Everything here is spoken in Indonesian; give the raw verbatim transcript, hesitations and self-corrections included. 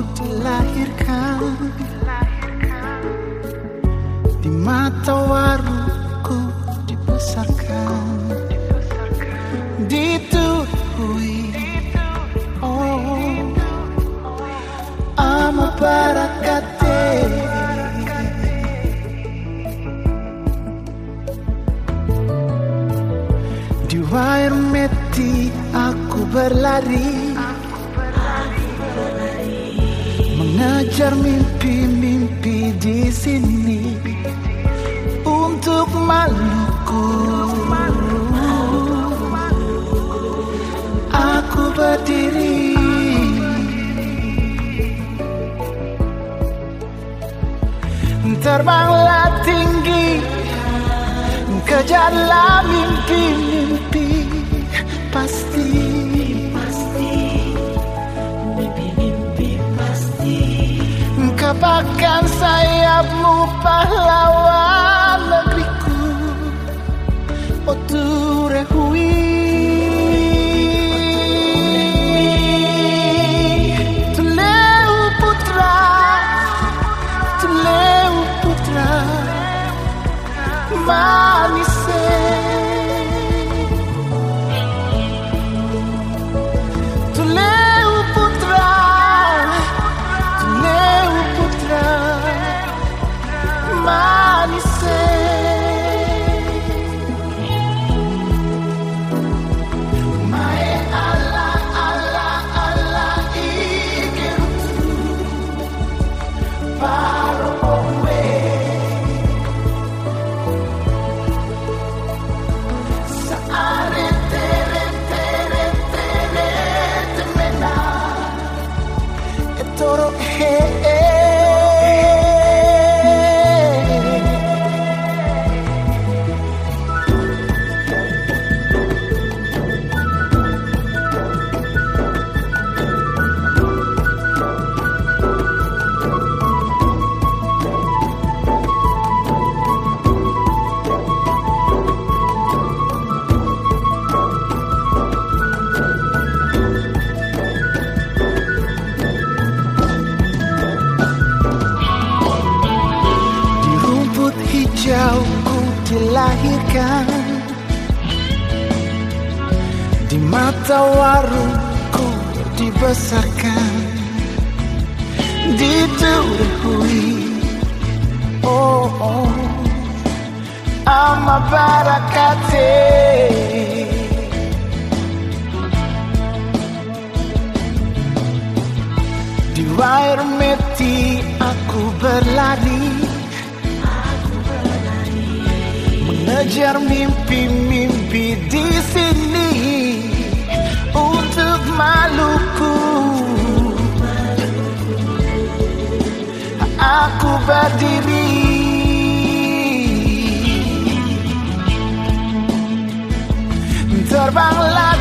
dilahirkan, di Matawaruku dibesarkan, dituhui oh ama barakate. Di Wairmeti aku berlari, mengejar mimpi-mimpi di sini untuk Maluku. Aku berdiri terbanglah tinggi, kejarlah mimpi-mimpi pasti, pasti, mimpi-mimpi pasti. Kapakkan sayapmu pahlawan negeriku, oh Turehui. Tuleu putra, Tuleu putra Manise, Tuleu putra, Tuleu putra Manise. Mae ala ala ala igerutu paro omwe. Toro he hijauku dilahirkan, di Matawaruku dibesarkan, dituhui oh oh ama barakate. Di Wairmeti aku berlari, mengejar mimpi-mimpi di sini untuk Maluku. Aku berdiri terbanglah